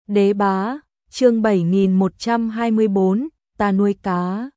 Đế bá, chương 7124, ta nuôi cá.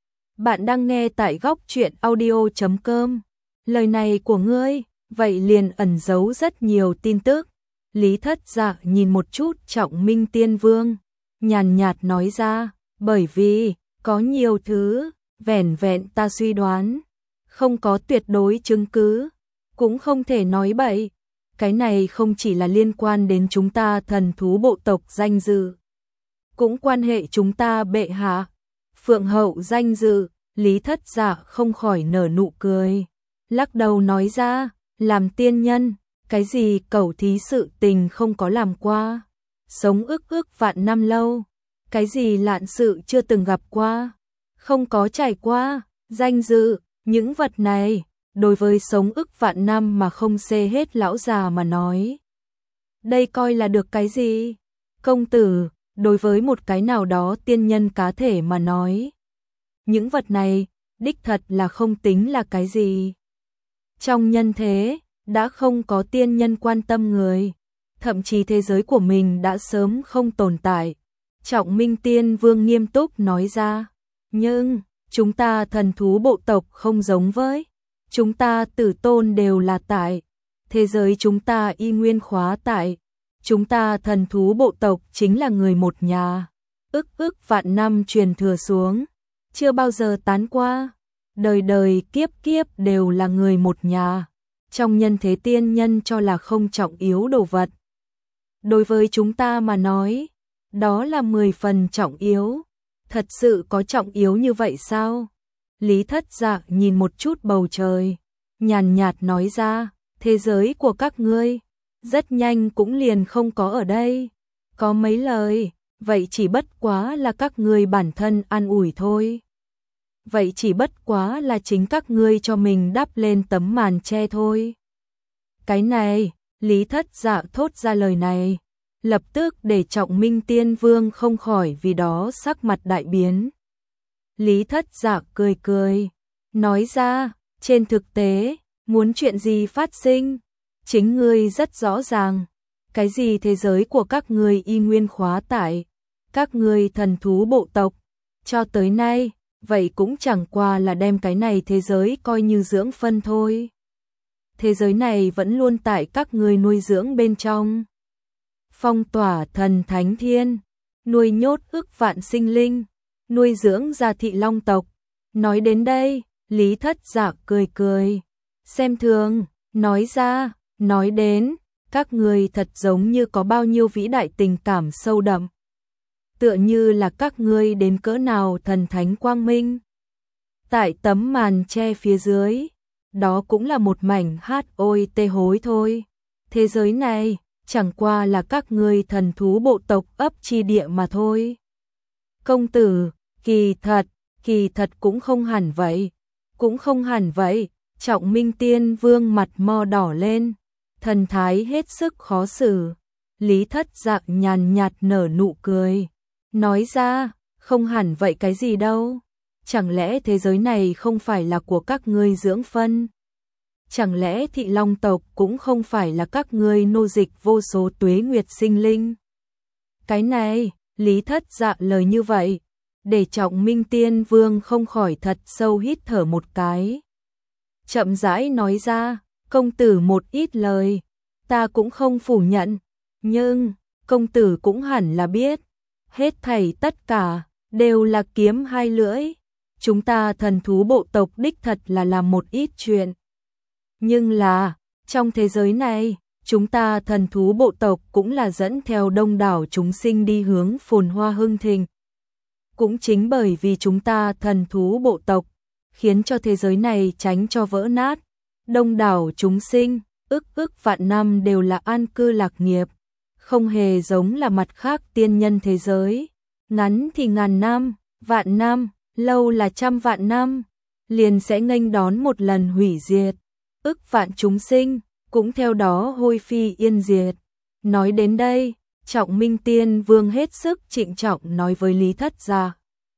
Bạn đang nghe tại góc truyện audio.com. Lời này của ngươi, vậy liền ẩn giấu rất nhiều tin tức. Lý Thất Dạ nhìn một chút Trọng Minh Tiên Vương, nhàn nhạt nói ra, bởi vì có nhiều thứ, vẻn vẹn ta suy đoán, không có tuyệt đối chứng cứ, cũng không thể nói bậy. Cái này không chỉ là liên quan đến chúng ta thần thú bộ tộc danh dự, cũng quan hệ chúng ta bệ hạ, Phượng hậu danh dự. Lý Thất Dạ không khỏi nở nụ cười, lắc đầu nói ra, làm tiên nhân, cái gì cẩu thí sự tình không có làm qua, sống ức vạn năm lâu, cái gì lạn sự chưa từng gặp qua, không có trải qua, danh dự, những vật này, đối với sống ức vạn năm mà không xê hết lão già mà nói, đây coi là được cái gì? Công tử, đối với một cái nào đó tiên nhân cá thể mà nói, những vật này, đích thật là không tính là cái gì. Trong nhân thế, đã không có tiên nhân quan tâm người, thậm chí thế giới của mình đã sớm không tồn tại. Trọng Minh Tiên Vương nghiêm túc nói ra, nhưng, chúng ta thần thú bộ tộc không giống với, chúng ta tử tôn đều là tại, thế giới chúng ta y nguyên khóa tại, chúng ta thần thú bộ tộc chính là người một nhà, ức vạn năm truyền thừa xuống, chưa bao giờ tán qua, đời đời kiếp kiếp đều là người một nhà, trong nhân thế tiên nhân cho là không trọng yếu đồ vật. Đối với chúng ta mà nói, đó là 10 phần trọng yếu, thật sự có trọng yếu như vậy sao? Lý Thất Dạ nhìn một chút bầu trời, nhàn nhạt nói ra, thế giới của các ngươi, rất nhanh cũng liền không có ở đây, có mấy lời, vậy chỉ bất quá là các ngươi bản thân an ủi thôi. Vậy chỉ bất quá là chính các ngươi cho mình đắp lên tấm màn che thôi. Cái này, Lý Thất Dạ thốt ra lời này, lập tức để Trọng Minh Tiên Vương không khỏi vì đó sắc mặt đại biến. Lý Thất Dạ cười cười, nói ra, trên thực tế, muốn chuyện gì phát sinh, chính ngươi rất rõ ràng, cái gì thế giới của các ngươi y nguyên khóa tại, các ngươi thần thú bộ tộc, cho tới nay, vậy cũng chẳng qua là đem cái này thế giới coi như dưỡng phân thôi. Thế giới này vẫn luôn tại các ngươi nuôi dưỡng bên trong. Phong tỏa thần thánh thiên, nuôi nhốt ức vạn sinh linh, nuôi dưỡng gia thị long tộc. Nói đến đây, Lý Thất Dạ cười cười, xem thường, nói ra, nói đến, các ngươi thật giống như có bao nhiêu vĩ đại tình cảm sâu đậm. Tựa như là các ngươi đến cỡ nào thần thánh quang minh. Tại tấm màn che phía dưới, đó cũng là một mảnh hát ôi tê hối thôi. Thế giới này, chẳng qua là các ngươi thần thú bộ tộc ấp chi địa mà thôi. Công tử, kỳ thật cũng không hẳn vậy. Cũng không hẳn vậy, Trọng Minh Tiên Vương mặt mo đỏ lên, thần thái hết sức khó xử. Lý Thất Dạ nhàn nhạt nở nụ cười, nói ra, không hẳn vậy cái gì đâu. Chẳng lẽ thế giới này không phải là của các ngươi dưỡng phân? Chẳng lẽ thị long tộc cũng không phải là các ngươi nô dịch vô số tuế nguyệt sinh linh? Cái này, Lý Thất Dạ lời như vậy, để Trọng Minh Tiên Vương không khỏi thật sâu hít thở một cái. Chậm rãi nói ra, công tử một ít lời, ta cũng không phủ nhận, nhưng, công tử cũng hẳn là biết, hết thảy tất cả, đều là kiếm hai lưỡi. Chúng ta thần thú bộ tộc đích thật là làm một ít chuyện. Nhưng là, trong thế giới này, chúng ta thần thú bộ tộc cũng là dẫn theo đông đảo chúng sinh đi hướng phồn hoa hưng thịnh. Cũng chính bởi vì chúng ta thần thú bộ tộc, khiến cho thế giới này tránh cho vỡ nát. Đông đảo chúng sinh, ức vạn năm đều là an cư lạc nghiệp, không hề giống là mặt khác tiên nhân thế giới. Ngắn thì ngàn năm, vạn năm, lâu là trăm vạn năm, liền sẽ nghênh đón một lần hủy diệt. Ức vạn chúng sinh, cũng theo đó hôi phi yên diệt. Nói đến đây, Trọng Minh Tiên Vương hết sức trịnh trọng nói với Lý Thất Dạ.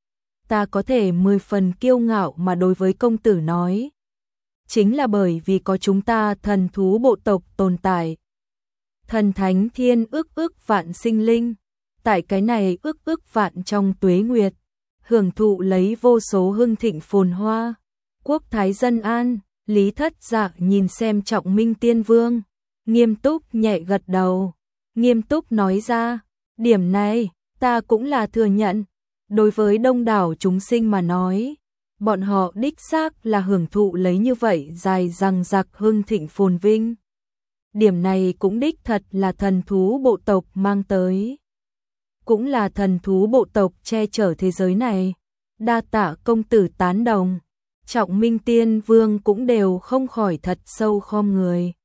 Ta có thể 10 phần kiêu ngạo mà đối với công tử nói. Chính là bởi vì có chúng ta thần thú bộ tộc tồn tại. Thần thánh thiên ức vạn sinh linh, tại cái này ức vạn trong tuế nguyệt, hưởng thụ lấy vô số hưng thịnh phồn hoa. Quốc thái dân an, Lý Thất Dạ nhìn xem Trọng Minh Tiên Vương, nghiêm túc nhẹ gật đầu, nghiêm túc nói ra, điểm này, ta cũng là thừa nhận, đối với đông đảo chúng sinh mà nói, bọn họ đích xác là hưởng thụ lấy như vậy dài dằng dặc hưng thịnh phồn vinh. Điểm này cũng đích thật là thần thú bộ tộc mang tới. Cũng là thần thú bộ tộc che chở thế giới này. Đa tạ công tử tán đồng. Trọng Minh Tiên Vương cũng đều không khỏi thật sâu khom người.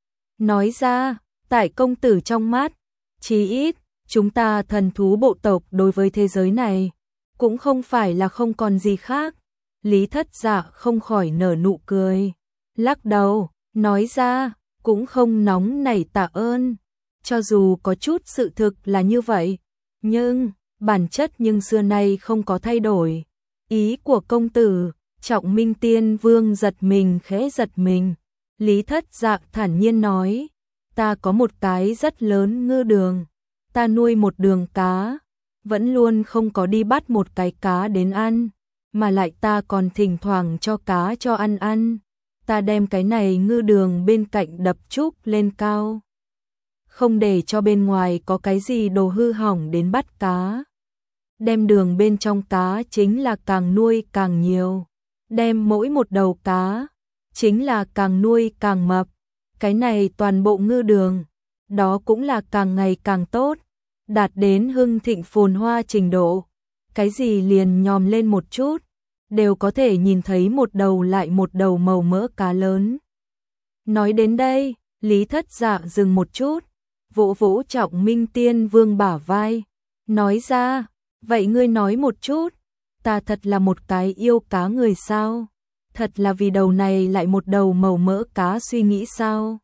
Nói ra, tại công tử trong mắt, chí ít, chúng ta thần thú bộ tộc đối với thế giới này, cũng không phải là không còn gì khác. Lý Thất Dạ không khỏi nở nụ cười, lắc đầu, nói ra, cũng không nóng nảy tạ ơn. Cho dù có chút sự thực là như vậy, nhưng, bản chất nhưng xưa nay không có thay đổi. Ý của công tử, Trọng Minh Tiên Vương giật mình khẽ giật mình. Lý Thất Dạ thản nhiên nói, ta có một cái rất lớn ngư đường, ta nuôi một đường cá, vẫn luôn không có đi bắt một cái cá đến ăn, mà lại ta còn thỉnh thoảng cho cá cho ăn. Ta đem cái này ngư đường bên cạnh đập trúc lên cao, không để cho bên ngoài có cái gì đồ hư hỏng đến bắt cá. Đem đường bên trong cá chính là càng nuôi càng nhiều, đem mỗi một đầu cá chính là càng nuôi càng mập. Cái này toàn bộ ngư đường, đó cũng là càng ngày càng tốt, đạt đến hưng thịnh phồn hoa trình độ. Cái gì liền nhòm lên một chút, đều có thể nhìn thấy một đầu lại một đầu màu mỡ cá lớn. Nói đến đây, Lý Thất Dạ dừng một chút, vỗ vỗ Trọng Minh Tiên Vương bả vai, nói ra, vậy ngươi nói một chút, ta thật là một cái yêu cá người sao? Thật là vì đầu này lại một đầu màu mỡ cá suy nghĩ sao?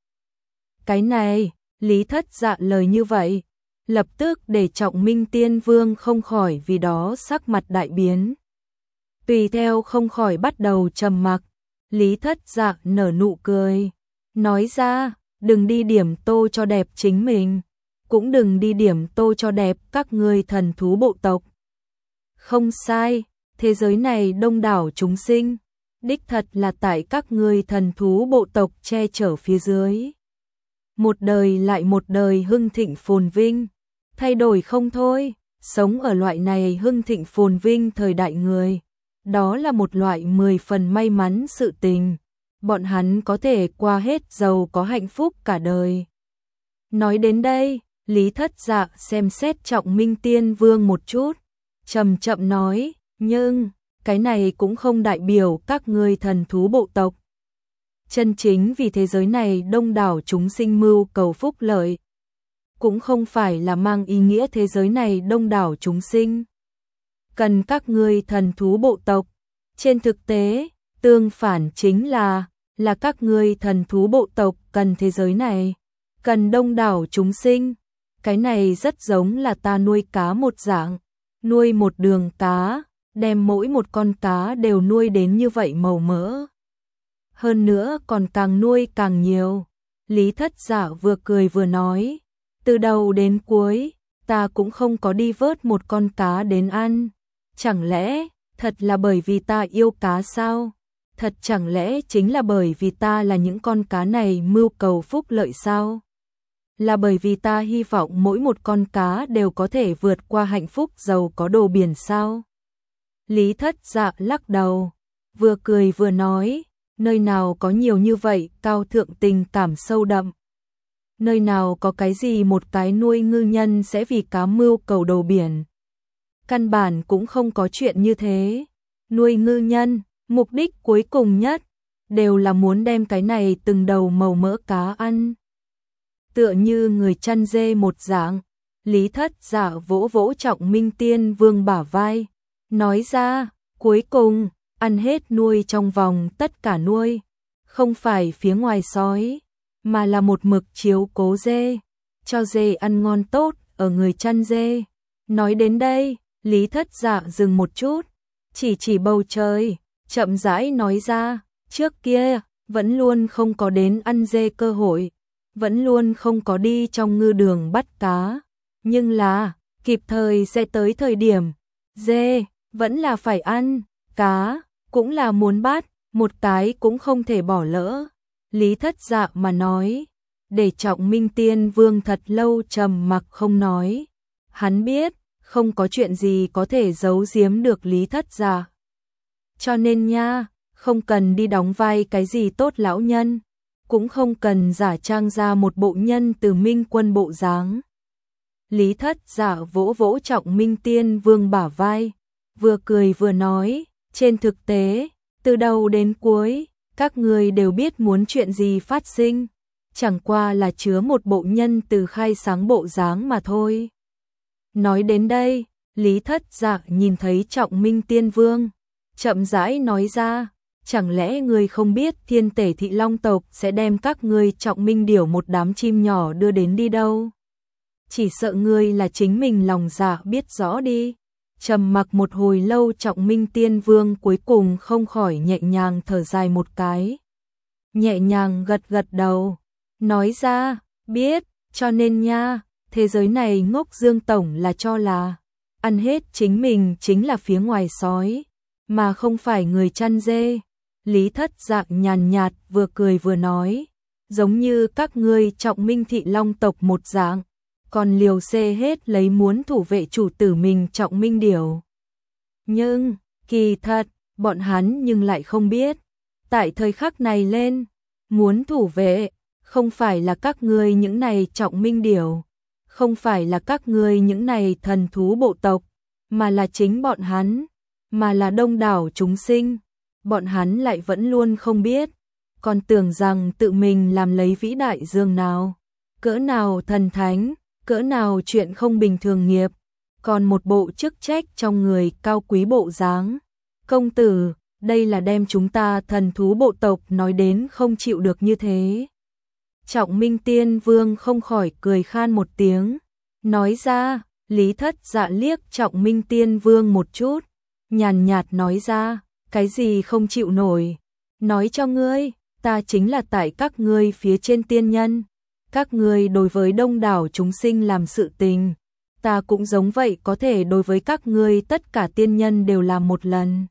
Cái này, Lý Thất Dạ lời như vậy, lập tức để Trọng Minh Tiên Vương không khỏi vì đó sắc mặt đại biến. Tùy theo không khỏi bắt đầu trầm mặc. Lý Thất Dạ nở nụ cười, nói ra, đừng đi điểm tô cho đẹp chính mình, cũng đừng đi điểm tô cho đẹp các ngươi thần thú bộ tộc. Không sai, thế giới này đông đảo chúng sinh, đích thật là tại các ngươi thần thú bộ tộc che chở phía dưới. Một đời lại một đời hưng thịnh phồn vinh, thay đổi không thôi, sống ở loại này hưng thịnh phồn vinh thời đại người. Đó là một loại 10 phần may mắn sự tình, bọn hắn có thể qua hết giàu có hạnh phúc cả đời. Nói đến đây, Lý Thất Dạ xem xét Trọng Minh Tiên Vương một chút, chậm chậm nói, nhưng, cái này cũng không đại biểu các ngươi thần thú bộ tộc. Chân chính vì thế giới này đông đảo chúng sinh mưu cầu phúc lợi, cũng không phải là mang ý nghĩa thế giới này đông đảo chúng sinh cần các ngươi thần thú bộ tộc. Trên thực tế, tương phản chính là các ngươi thần thú bộ tộc cần thế giới này, cần đông đảo chúng sinh. Cái này rất giống là ta nuôi cá một dạng, nuôi một đường cá, đem mỗi một con cá đều nuôi đến như vậy màu mỡ. Hơn nữa còn càng nuôi càng nhiều. Lý Thất Dạ vừa cười vừa nói, từ đầu đến cuối, ta cũng không có đi vớt một con cá đến ăn. Chẳng lẽ, thật là bởi vì ta yêu cá sao? Thật chẳng lẽ chính là bởi vì ta là những con cá này mưu cầu phúc lợi sao? Là bởi vì ta hy vọng mỗi một con cá đều có thể vượt qua hạnh phúc giàu có đồ biển sao? Lý Thất Dạ lắc đầu, vừa cười vừa nói, nơi nào có nhiều như vậy cao thượng tình cảm sâu đậm. Nơi nào có cái gì một cái nuôi ngư nhân sẽ vì cá mưu cầu đồ biển. Căn bản cũng không có chuyện như thế. Nuôi ngư nhân, mục đích cuối cùng nhất, đều là muốn đem cái này từng đầu màu mỡ cá ăn. Tựa như người chăn dê một dạng, Lý Thất Dạ vỗ vỗ Trọng Minh Tiên Vương bả vai, nói ra, cuối cùng, ăn hết nuôi trong vòng tất cả nuôi, không phải phía ngoài sói, mà là một mực chiếu cố dê, cho dê ăn ngon tốt ở người chăn dê. Nói đến đây, Lý Thất Dạ dừng một chút, chỉ bầu trời, chậm rãi nói ra, trước kia, vẫn luôn không có đến ăn dê cơ hội, vẫn luôn không có đi trong ngư đường bắt cá, nhưng là, kịp thời sẽ tới thời điểm. Dê, vẫn là phải ăn, cá, cũng là muốn bắt, một cái cũng không thể bỏ lỡ. Lý Thất Dạ mà nói, để Trọng Minh Tiên Vương thật lâu trầm mặc không nói. Hắn biết, không có chuyện gì có thể giấu giếm được Lý Thất Dạ. Cho nên nha, không cần đi đóng vai cái gì tốt lão nhân, cũng không cần giả trang ra một bộ nhân từ Minh Quân bộ dáng. Lý Thất Dạ vỗ vỗ Trọng Minh Tiên Vương bả vai, vừa cười vừa nói, trên thực tế, từ đầu đến cuối, các người đều biết muốn chuyện gì phát sinh, chẳng qua là chứa một bộ nhân từ khai sáng bộ dáng mà thôi. Nói đến đây, Lý Thất Dạ nhìn thấy Trọng Minh Tiên Vương, chậm rãi nói ra, chẳng lẽ người không biết Thiên Tể Thị Long tộc sẽ đem các ngươi Trọng Minh điểu một đám chim nhỏ đưa đến đi đâu? Chỉ sợ ngươi là chính mình lòng dạ biết rõ đi. Trầm mặc một hồi lâu Trọng Minh Tiên Vương cuối cùng không khỏi nhẹ nhàng thở dài một cái. Nhẹ nhàng gật gật đầu, nói ra, biết, cho nên nha, thế giới này Ngốc Dương Tổng là cho là ăn hết chính mình chính là phía ngoài sói, mà không phải người chăn dê. Lý Thất Dạ nhàn nhạt vừa cười vừa nói, giống như các ngươi Trọng Minh Thị Long tộc một dạng, còn liều xê hết lấy muốn thủ vệ chủ tử mình Trọng Minh điểu. Nhưng, kỳ thật, bọn hắn nhưng lại không biết, tại thời khắc này lên, muốn thủ vệ, không phải là các ngươi những này Trọng Minh điểu, không phải là các ngươi những này thần thú bộ tộc, mà là chính bọn hắn, mà là đông đảo chúng sinh. Bọn hắn lại vẫn luôn không biết, còn tưởng rằng tự mình làm lấy vĩ đại dương nào, cỡ nào thần thánh, cỡ nào chuyện không bình thường nghiệp, còn một bộ chức trách trong người cao quý bộ dáng. Công tử, đây là đem chúng ta thần thú bộ tộc nói đến không chịu được như thế. Trọng Minh Tiên Vương không khỏi cười khan một tiếng, nói ra. Lý Thất Dạ liếc Trọng Minh Tiên Vương một chút, nhàn nhạt nói ra, cái gì không chịu nổi, nói cho ngươi, ta chính là tại các ngươi phía trên tiên nhân, các ngươi đối với đông đảo chúng sinh làm sự tình, ta cũng giống vậy có thể đối với các ngươi tất cả tiên nhân đều làm một lần.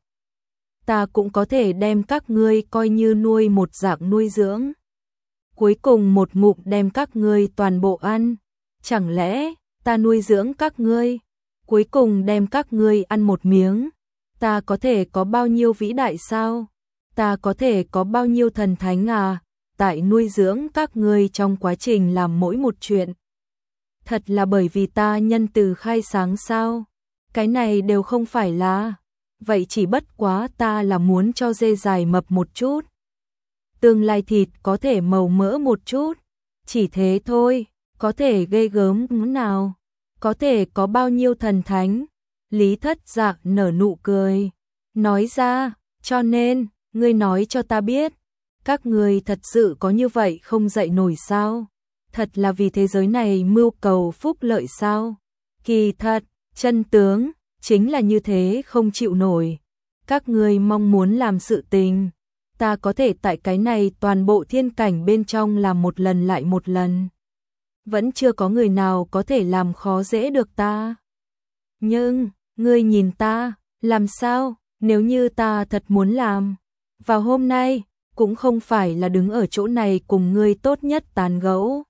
Ta cũng có thể đem các ngươi coi như nuôi một dạng nuôi dưỡng, cuối cùng một ngụm đem các ngươi toàn bộ ăn, chẳng lẽ ta nuôi dưỡng các ngươi, cuối cùng đem các ngươi ăn một miếng, ta có thể có bao nhiêu vĩ đại sao? Ta có thể có bao nhiêu thần thánh à? Tại nuôi dưỡng các ngươi trong quá trình làm mỗi một chuyện. Thật là bởi vì ta nhân từ khai sáng sao? Cái này đều không phải là. Vậy chỉ bất quá ta là muốn cho dê dài mập một chút. Tương lai thịt có thể màu mỡ một chút. Chỉ thế thôi, có thể ghê gớm nào? Có thể có bao nhiêu thần thánh? Lý Thất Dạ nở nụ cười, nói ra, cho nên, ngươi nói cho ta biết, các ngươi thật sự có như vậy không dậy nổi sao? Thật là vì thế giới này mưu cầu phúc lợi sao? Kỳ thật, chân tướng, chính là như thế không chịu nổi. Các ngươi mong muốn làm sự tình, ta có thể tại cái này toàn bộ thiên cảnh bên trong làm một lần lại một lần. Vẫn chưa có người nào có thể làm khó dễ được ta. Nhưng, ngươi nhìn ta, làm sao, nếu như ta thật muốn làm, vào hôm nay, cũng không phải là đứng ở chỗ này cùng ngươi tốt nhất tán gẫu,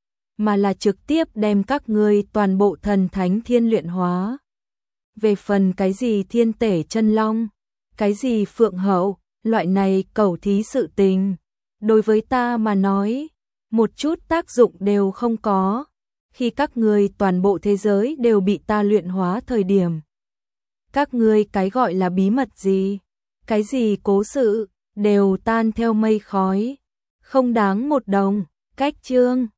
mà là trực tiếp đem các ngươi toàn bộ thần thánh thiên luyện hóa. Về phần cái gì thiên tể chân long, cái gì phượng hậu, loại này cẩu thí sự tình, đối với ta mà nói, một chút tác dụng đều không có. Khi các ngươi toàn bộ thế giới đều bị ta luyện hóa thời điểm, các ngươi cái gọi là bí mật gì, cái gì cố sự, đều tan theo mây khói, không đáng một đồng. Cách chương